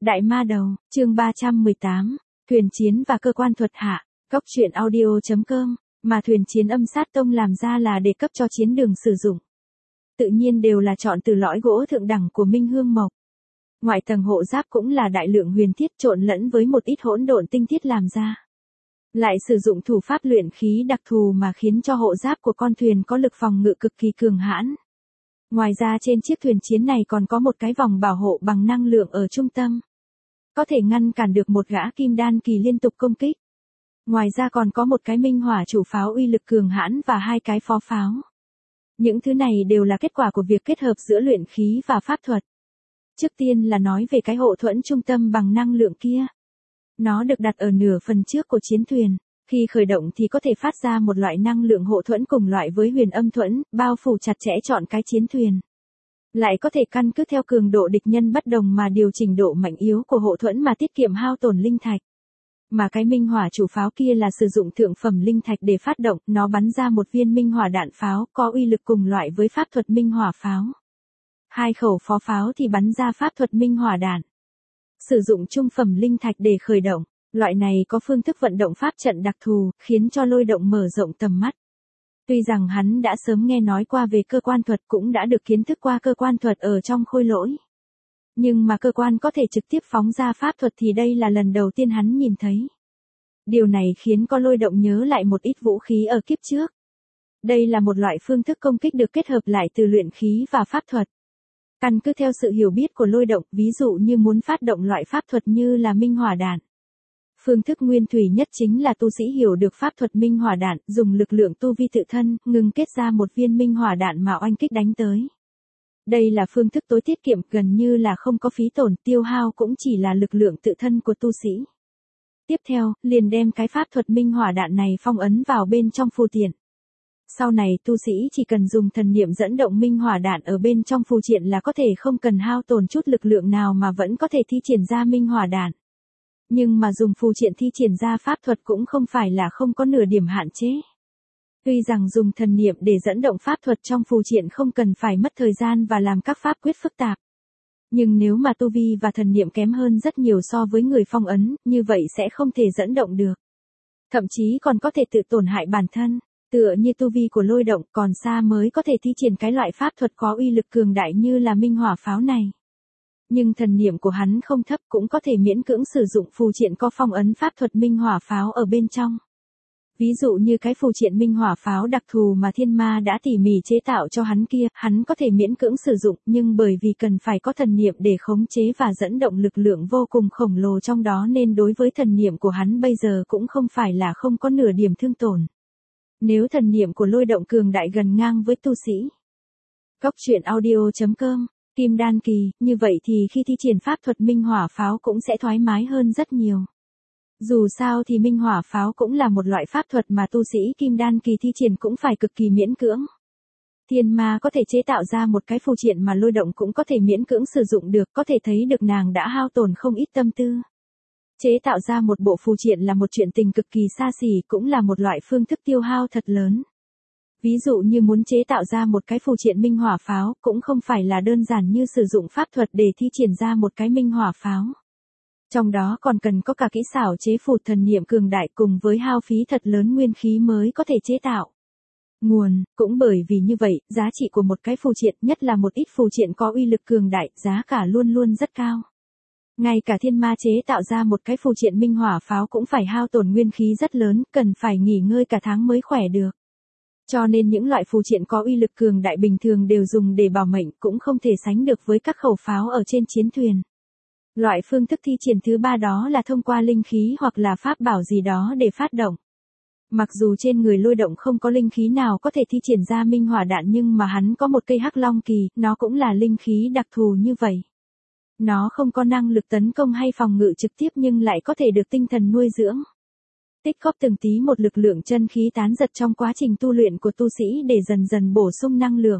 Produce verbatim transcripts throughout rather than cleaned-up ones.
Đại ma đầu, chương ba trăm mười tám, thuyền chiến và cơ quan thuật hạ, góc truyện audio.com, mà thuyền chiến âm sát tông làm ra là để cấp cho chiến đường sử dụng. Tự nhiên đều là chọn từ lõi gỗ thượng đẳng của Minh Hương Mộc. Ngoại tầng hộ giáp cũng là đại lượng huyền thiết trộn lẫn với một ít hỗn độn tinh thiết làm ra. Lại sử dụng thủ pháp luyện khí đặc thù mà khiến cho hộ giáp của con thuyền có lực phòng ngự cực kỳ cường hãn. Ngoài ra trên chiếc thuyền chiến này còn có một cái vòng bảo hộ bằng năng lượng ở trung tâm. Có thể ngăn cản được một gã kim đan kỳ liên tục công kích. Ngoài ra còn có một cái minh hỏa chủ pháo uy lực cường hãn và hai cái phó pháo. Những thứ này đều là kết quả của việc kết hợp giữa luyện khí và pháp thuật. Trước tiên là nói về cái hộ thuẫn trung tâm bằng năng lượng kia. Nó được đặt ở nửa phần trước của chiến thuyền. Khi khởi động thì có thể phát ra một loại năng lượng hộ thuẫn cùng loại với huyền âm thuẫn, bao phủ chặt chẽ trọn cái chiến thuyền. Lại có thể căn cứ theo cường độ địch nhân bất đồng mà điều chỉnh độ mạnh yếu của hộ thuẫn mà tiết kiệm hao tổn linh thạch. Mà cái minh hỏa chủ pháo kia là sử dụng thượng phẩm linh thạch để phát động, nó bắn ra một viên minh hỏa đạn pháo có uy lực cùng loại với pháp thuật minh hỏa pháo. Hai khẩu phó pháo thì bắn ra pháp thuật minh hỏa đạn. Sử dụng trung phẩm linh thạch để khởi động. Loại này có phương thức vận động pháp trận đặc thù, khiến cho Lôi Động mở rộng tầm mắt. Tuy rằng hắn đã sớm nghe nói qua về cơ quan thuật cũng đã được kiến thức qua cơ quan thuật ở trong khôi lỗi. Nhưng mà cơ quan có thể trực tiếp phóng ra pháp thuật thì đây là lần đầu tiên hắn nhìn thấy. Điều này khiến con Lôi Động nhớ lại một ít vũ khí ở kiếp trước. Đây là một loại phương thức công kích được kết hợp lại từ luyện khí và pháp thuật. Căn cứ theo sự hiểu biết của Lôi Động, ví dụ như muốn phát động loại pháp thuật như là minh hỏa đạn. Phương thức nguyên thủy nhất chính là tu sĩ hiểu được pháp thuật minh hỏa đạn, dùng lực lượng tu vi tự thân, ngừng kết ra một viên minh hỏa đạn mà oanh kích đánh tới. Đây là phương thức tối tiết kiệm, gần như là không có phí tổn, tiêu hao cũng chỉ là lực lượng tự thân của tu sĩ. Tiếp theo, liền đem cái pháp thuật minh hỏa đạn này phong ấn vào bên trong phù triện. Sau này tu sĩ chỉ cần dùng thần niệm dẫn động minh hỏa đạn ở bên trong phù triện là có thể không cần hao tổn chút lực lượng nào mà vẫn có thể thi triển ra minh hỏa đạn. Nhưng mà dùng phù triện thi triển ra pháp thuật cũng không phải là không có nửa điểm hạn chế. Tuy rằng dùng thần niệm để dẫn động pháp thuật trong phù triện không cần phải mất thời gian và làm các pháp quyết phức tạp. Nhưng nếu mà tu vi và thần niệm kém hơn rất nhiều so với người phong ấn, như vậy sẽ không thể dẫn động được. Thậm chí còn có thể tự tổn hại bản thân, tựa như tu vi của Lôi Động còn xa mới có thể thi triển cái loại pháp thuật có uy lực cường đại như là minh hỏa pháo này. Nhưng thần niệm của hắn không thấp cũng có thể miễn cưỡng sử dụng phù triện có phong ấn pháp thuật minh hỏa pháo ở bên trong. Ví dụ như cái phù triện minh hỏa pháo đặc thù mà thiên ma đã tỉ mỉ chế tạo cho hắn kia, hắn có thể miễn cưỡng sử dụng, nhưng bởi vì cần phải có thần niệm để khống chế và dẫn động lực lượng vô cùng khổng lồ trong đó nên đối với thần niệm của hắn bây giờ cũng không phải là không có nửa điểm thương tổn. Nếu thần niệm của Lôi Động cường đại gần ngang với tu sĩ. Góc truyện audio.com Kim đan kỳ, như vậy thì khi thi triển pháp thuật minh hỏa pháo cũng sẽ thoải mái hơn rất nhiều. Dù sao thì minh hỏa pháo cũng là một loại pháp thuật mà tu sĩ kim đan kỳ thi triển cũng phải cực kỳ miễn cưỡng. Thiên ma có thể chế tạo ra một cái phù triện mà Lôi Động cũng có thể miễn cưỡng sử dụng được, có thể thấy được nàng đã hao tổn không ít tâm tư. Chế tạo ra một bộ phù triện là một chuyện tình cực kỳ xa xỉ, cũng là một loại phương thức tiêu hao thật lớn. Ví dụ như muốn chế tạo ra một cái phù triện minh hỏa pháo, cũng không phải là đơn giản như sử dụng pháp thuật để thi triển ra một cái minh hỏa pháo. Trong đó còn cần có cả kỹ xảo chế phù thần niệm cường đại cùng với hao phí thật lớn nguyên khí mới có thể chế tạo. Nguồn, cũng bởi vì như vậy, giá trị của một cái phù triện, nhất là một ít phù triện có uy lực cường đại, giá cả luôn luôn rất cao. Ngay cả thiên ma chế tạo ra một cái phù triện minh hỏa pháo cũng phải hao tổn nguyên khí rất lớn, cần phải nghỉ ngơi cả tháng mới khỏe được. Cho nên những loại phù triện có uy lực cường đại bình thường đều dùng để bảo mệnh cũng không thể sánh được với các khẩu pháo ở trên chiến thuyền. Loại phương thức thi triển thứ ba đó là thông qua linh khí hoặc là pháp bảo gì đó để phát động. Mặc dù trên người Lôi Động không có linh khí nào có thể thi triển ra minh hỏa đạn nhưng mà hắn có một cây hắc long kỳ, nó cũng là linh khí đặc thù như vậy. Nó không có năng lực tấn công hay phòng ngự trực tiếp nhưng lại có thể được tinh thần nuôi dưỡng. Tích góp từng tí một lực lượng chân khí tán giật trong quá trình tu luyện của tu sĩ để dần dần bổ sung năng lượng.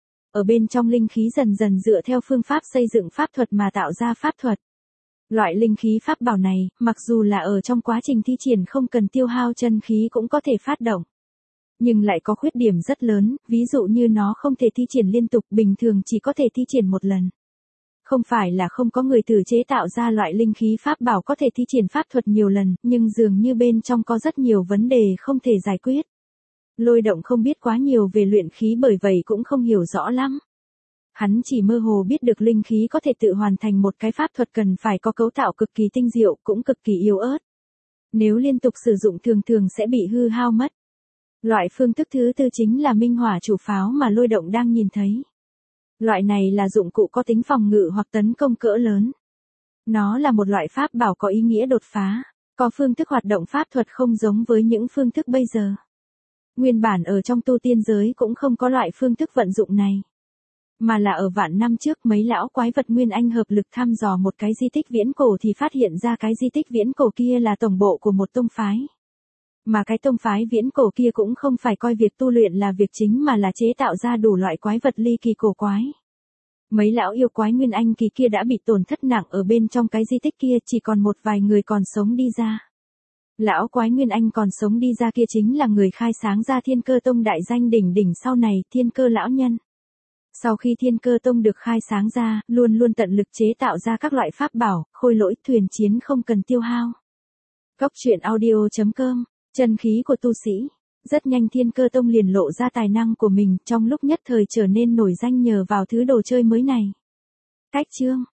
Ở bên trong linh khí dần dần dựa theo phương pháp xây dựng pháp thuật mà tạo ra pháp thuật. Loại linh khí pháp bảo này, mặc dù là ở trong quá trình thi triển không cần tiêu hao chân khí cũng có thể phát động. Nhưng lại có khuyết điểm rất lớn, ví dụ như nó không thể thi triển liên tục, bình thường chỉ có thể thi triển một lần. Không phải là không có người tự chế tạo ra loại linh khí pháp bảo có thể thi triển pháp thuật nhiều lần, nhưng dường như bên trong có rất nhiều vấn đề không thể giải quyết. Lôi Động không biết quá nhiều về luyện khí bởi vậy cũng không hiểu rõ lắm. Hắn chỉ mơ hồ biết được linh khí có thể tự hoàn thành một cái pháp thuật cần phải có cấu tạo cực kỳ tinh diệu cũng cực kỳ yếu ớt. Nếu liên tục sử dụng thường thường sẽ bị hư hao mất. Loại phương thức thứ tư chính là minh hỏa chủ pháo mà Lôi Động đang nhìn thấy. Loại này là dụng cụ có tính phòng ngự hoặc tấn công cỡ lớn. Nó là một loại pháp bảo có ý nghĩa đột phá, có phương thức hoạt động pháp thuật không giống với những phương thức bây giờ. Nguyên bản ở trong tu tiên giới cũng không có loại phương thức vận dụng này. Mà là ở vạn năm trước mấy lão quái vật Nguyên Anh hợp lực thăm dò một cái di tích viễn cổ thì phát hiện ra cái di tích viễn cổ kia là tổng bộ của một tông phái. Mà cái tông phái viễn cổ kia cũng không phải coi việc tu luyện là việc chính mà là chế tạo ra đủ loại quái vật ly kỳ cổ quái. Mấy lão yêu quái Nguyên Anh kỳ kia đã bị tổn thất nặng ở bên trong cái di tích kia, chỉ còn một vài người còn sống đi ra. Lão quái Nguyên Anh còn sống đi ra kia chính là người khai sáng ra Thiên Cơ Tông đại danh đỉnh đỉnh sau này, Thiên Cơ lão nhân. Sau khi Thiên Cơ Tông được khai sáng ra, luôn luôn tận lực chế tạo ra các loại pháp bảo, khôi lỗi, thuyền chiến không cần tiêu hao. Góc truyện audio chấm com, chân khí của tu sĩ. Rất nhanh Thiên Cơ Tông liền lộ ra tài năng của mình, trong lúc nhất thời trở nên nổi danh nhờ vào thứ đồ chơi mới này. Cách chương